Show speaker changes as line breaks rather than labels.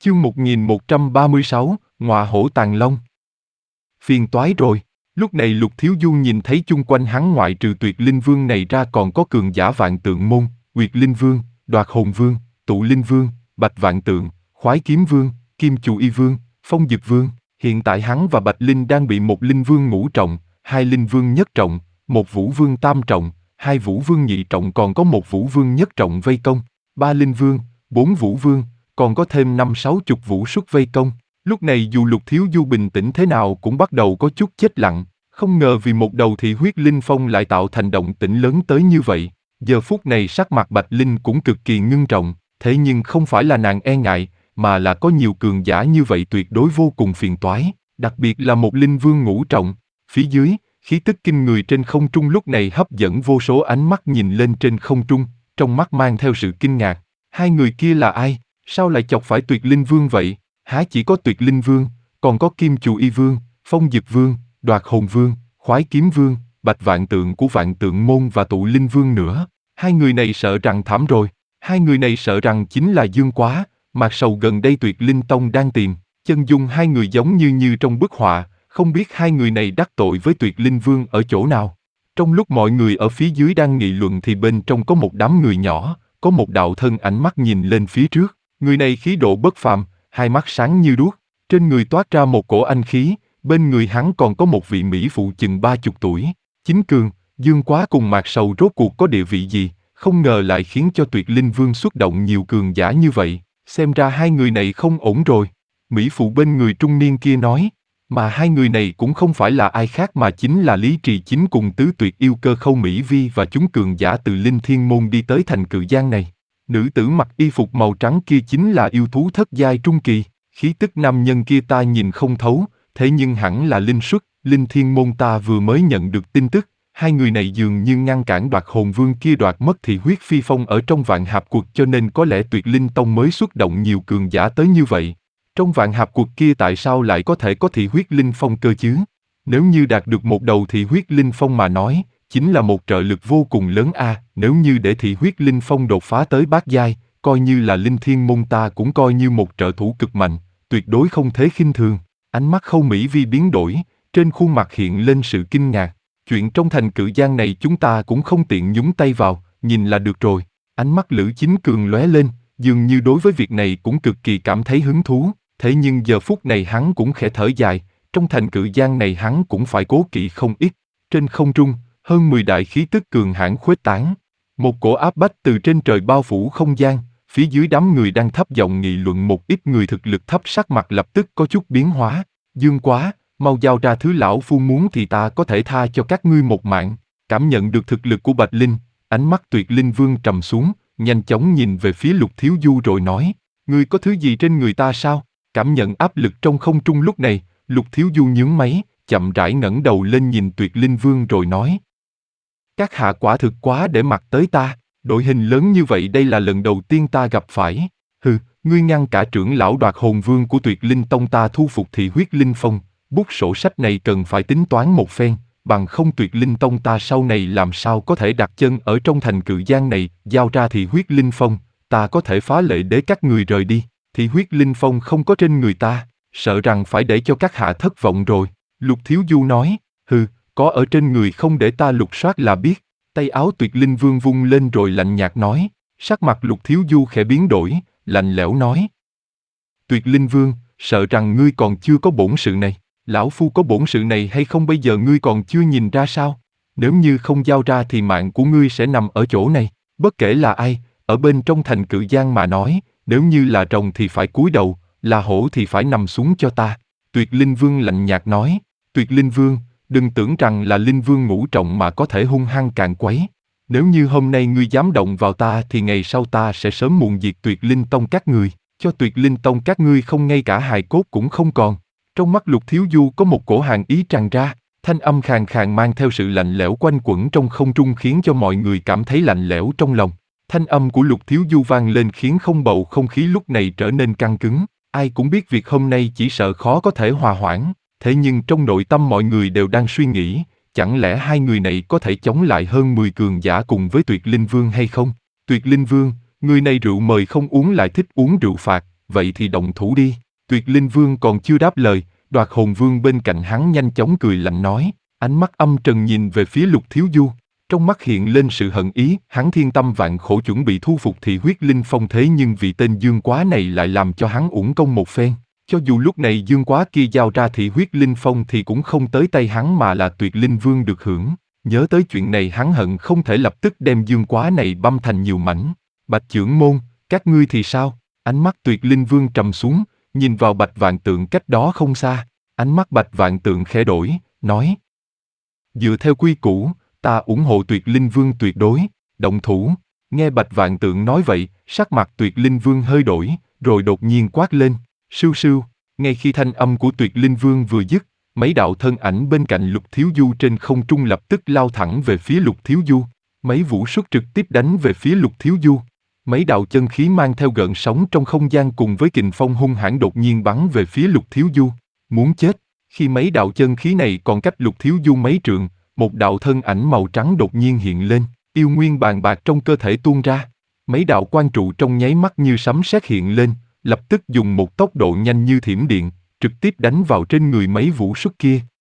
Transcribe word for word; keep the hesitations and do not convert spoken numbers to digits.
Chương một nghìn một trăm ba mươi sáu, Ngọa hổ tàng long. Phiền toái rồi. Lúc này Lục Thiếu Du nhìn thấy chung quanh hắn ngoại trừ Tuyệt Linh Vương này ra còn có cường giả Vạn Tượng Môn, Nguyệt Linh Vương, Đoạt Hồn Vương, Tụ Linh Vương, Bạch Vạn Tượng, Khoái Kiếm Vương, Kim Chù Y Vương, Phong Dực Vương. Hiện tại hắn và Bạch Linh đang bị một Linh Vương ngũ trọng, hai Linh Vương nhất trọng, một Vũ Vương tam trọng, hai Vũ Vương nhị trọng còn có một Vũ Vương nhất trọng vây công, ba Linh Vương, bốn Vũ Vương, còn có thêm năm sáu chục vũ súc vây công. Lúc này dù Lục Thiếu Du bình tĩnh thế nào cũng bắt đầu có chút chết lặng, không ngờ vì một đầu thị huyết linh phong lại tạo thành động tĩnh lớn tới như vậy. Giờ phút này sắc mặt Bạch Linh cũng cực kỳ ngưng trọng, thế nhưng không phải là nàng e ngại, mà là có nhiều cường giả như vậy tuyệt đối vô cùng phiền toái, đặc biệt là một Linh Vương ngũ trọng. Phía dưới, khí tức kinh người trên không trung lúc này hấp dẫn vô số ánh mắt nhìn lên trên không trung, trong mắt mang theo sự kinh ngạc. Hai người kia là ai? Sao lại chọc phải Tuyệt Linh Vương vậy? Há chỉ có Tuyệt Linh Vương, còn có Kim Chù Y Vương, Phong Dực Vương, Đoạt Hồn Vương, Khoái Kiếm Vương, Bạch Vạn Tượng của Vạn Tượng Môn và Tụ Linh Vương nữa. Hai người này sợ rằng thảm rồi. Hai người này sợ rằng chính là Dương Quá, Mạc Sầu gần đây Tuyệt Linh Tông đang tìm. Chân dung hai người giống như như trong bức họa, không biết hai người này đắc tội với Tuyệt Linh Vương ở chỗ nào. Trong lúc mọi người ở phía dưới đang nghị luận thì bên trong có một đám người nhỏ, có một đạo thân ảnh mắt nhìn lên phía trước. Người này khí độ bất phàm, hai mắt sáng như đuốc, trên người toát ra một cổ anh khí, bên người hắn còn có một vị mỹ phụ chừng ba chục tuổi. Chính Cường, Dương Quá cùng Mạc Sầu rốt cuộc có địa vị gì, không ngờ lại khiến cho Tuyệt Linh Vương xuất động nhiều cường giả như vậy, xem ra hai người này không ổn rồi. Mỹ phụ bên người trung niên kia nói, mà hai người này cũng không phải là ai khác mà chính là Lý Trì Chính cùng tứ tuyệt yêu Cơ Khâu Mỹ Vi và chúng cường giả từ Linh Thiên Môn đi tới thành Cự Giang này. Nữ tử mặc y phục màu trắng kia chính là yêu thú thất giai trung kỳ, khí tức nam nhân kia ta nhìn không thấu, thế nhưng hẳn là linh xuất. Linh Thiên Môn ta vừa mới nhận được tin tức, hai người này dường như ngăn cản Đoạt Hồn Vương kia đoạt mất thị huyết phi phong ở trong Vạn Hạp Cuộc, cho nên có lẽ Tuyệt Linh Tông mới xuất động nhiều cường giả tới như vậy. Trong Vạn Hạp Cuộc kia tại sao lại có thể có thị huyết linh phong cơ chứ? Nếu như đạt được một đầu thị huyết linh phong mà nói, chính là một trợ lực vô cùng lớn a. À, nếu như để thị huyết linh phong đột phá tới bát giai, coi như là Linh Thiên Môn ta cũng coi như một trợ thủ cực mạnh, tuyệt đối không thể khinh thường. Ánh mắt Khâu Mỹ Vi biến đổi, trên khuôn mặt hiện lên sự kinh ngạc. Chuyện trong thành Cự Giang này chúng ta cũng không tiện nhúng tay vào, nhìn là được rồi. Ánh mắt Lữ Chính Cường lóe lên, dường như đối với việc này cũng cực kỳ cảm thấy hứng thú. Thế nhưng giờ phút này hắn cũng khẽ thở dài, trong thành Cự Giang này hắn cũng phải cố kỵ không ít. Trên không trung, hơn mười đại khí tức cường hãn khuếch tán. Một cổ áp bách từ trên trời bao phủ không gian, phía dưới đám người đang thấp giọng nghị luận, một ít người thực lực thấp sắc mặt lập tức có chút biến hóa. Dương Quá, mau giao ra thứ lão phu muốn thì ta có thể tha cho các ngươi một mạng. Cảm nhận được thực lực của Bạch Linh, ánh mắt Tuyệt Linh Vương trầm xuống, nhanh chóng nhìn về phía Lục Thiếu Du rồi nói, ngươi có thứ gì trên người ta sao? Cảm nhận áp lực trong không trung lúc này, Lục Thiếu Du nhướng máy, chậm rãi ngẩng đầu lên nhìn Tuyệt Linh Vương rồi nói, các hạ quả thực quá để mặt tới ta, đội hình lớn như vậy đây là lần đầu tiên ta gặp phải. Hừ, ngươi ngăn cả trưởng lão Đoạt Hồn Vương của Tuyệt Linh Tông ta thu phục thị huyết linh phong, bút sổ sách này cần phải tính toán một phen, bằng không Tuyệt Linh Tông ta sau này làm sao có thể đặt chân ở trong thành Cự Giang này. Giao ra thị huyết linh phong, ta có thể phá lệ để các người rời đi. Thị huyết linh phong không có trên người ta, sợ rằng phải để cho các hạ thất vọng rồi. Lục Thiếu Du nói, hừ, có ở trên người không để ta lục soát là biết. Tay áo Tuyệt Linh Vương vung lên rồi lạnh nhạt nói, sắc mặt Lục Thiếu Du khẽ biến đổi, lạnh lẽo nói, Tuyệt Linh Vương, sợ rằng ngươi còn chưa có bổn sự này. Lão phu có bổn sự này hay không bây giờ ngươi còn chưa nhìn ra sao? Nếu như không giao ra thì mạng của ngươi sẽ nằm ở chỗ này. Bất kể là ai, ở bên trong thành Cự Giang mà nói, nếu như là rồng thì phải cúi đầu, là hổ thì phải nằm xuống cho ta. Tuyệt Linh Vương lạnh nhạt nói, Tuyệt Linh Vương, đừng tưởng rằng là Linh Vương ngũ trọng mà có thể hung hăng càn quấy. Nếu như hôm nay ngươi dám động vào ta thì ngày sau ta sẽ sớm muộn diệt Tuyệt Linh Tông các ngươi, cho Tuyệt Linh Tông các ngươi không ngay cả hài cốt cũng không còn. Trong mắt Lục Thiếu Du có một cổ hàn ý tràn ra, thanh âm khàn khàn mang theo sự lạnh lẽo quanh quẩn trong không trung khiến cho mọi người cảm thấy lạnh lẽo trong lòng. Thanh âm của Lục Thiếu Du vang lên khiến không bầu không khí lúc này trở nên căng cứng. Ai cũng biết việc hôm nay chỉ sợ khó có thể hòa hoãn, thế nhưng trong nội tâm mọi người đều đang suy nghĩ, chẳng lẽ hai người này có thể chống lại hơn mười cường giả cùng với Tuyệt Linh Vương hay không? Tuyệt Linh Vương, người này rượu mời không uống lại thích uống rượu phạt, vậy thì động thủ đi. Tuyệt Linh Vương còn chưa đáp lời, Đoạt Hồn Vương bên cạnh hắn nhanh chóng cười lạnh nói, ánh mắt âm trần nhìn về phía Lục Thiếu Du. Trong mắt hiện lên sự hận ý, hắn thiên tâm vạn khổ chuẩn bị thu phục Thị Huyết Linh Phong, thế nhưng vì tên Dương Quá này lại làm cho hắn uổng công một phen. Cho dù lúc này Dương Quá kia giao ra Thị Huyết Linh Phong thì cũng không tới tay hắn mà là Tuyệt Linh Vương được hưởng. Nhớ tới chuyện này hắn hận không thể lập tức đem Dương Quá này băm thành nhiều mảnh. Bạch Chưởng Môn, các ngươi thì sao? Ánh mắt Tuyệt Linh Vương trầm xuống, nhìn vào Bạch Vạn Tượng cách đó không xa. Ánh mắt Bạch Vạn Tượng khẽ đổi, nói: dựa theo quy củ, ta ủng hộ Tuyệt Linh Vương tuyệt đối, động thủ. Nghe Bạch Vạn Tượng nói vậy, sắc mặt Tuyệt Linh Vương hơi đổi, rồi đột nhiên quát lên, sưu sưu. Ngay khi thanh âm của Tuyệt Linh Vương vừa dứt, mấy đạo thân ảnh bên cạnh Lục Thiếu Du trên không trung lập tức lao thẳng về phía Lục Thiếu Du. Mấy vũ xuất trực tiếp đánh về phía Lục Thiếu Du. Mấy đạo chân khí mang theo gợn sóng trong không gian cùng với kình phong hung hãn đột nhiên bắn về phía Lục Thiếu Du. Muốn chết. Khi mấy đạo chân khí này còn cách Lục Thiếu Du mấy trượng, một đạo thân ảnh màu trắng đột nhiên hiện lên, yêu nguyên bàn bạc trong cơ thể tuôn ra. Mấy đạo quan trụ trong nháy mắt như sấm sét hiện lên, lập tức dùng một tốc độ nhanh như thiểm điện, trực tiếp đánh vào trên người mấy vũ xuất kia.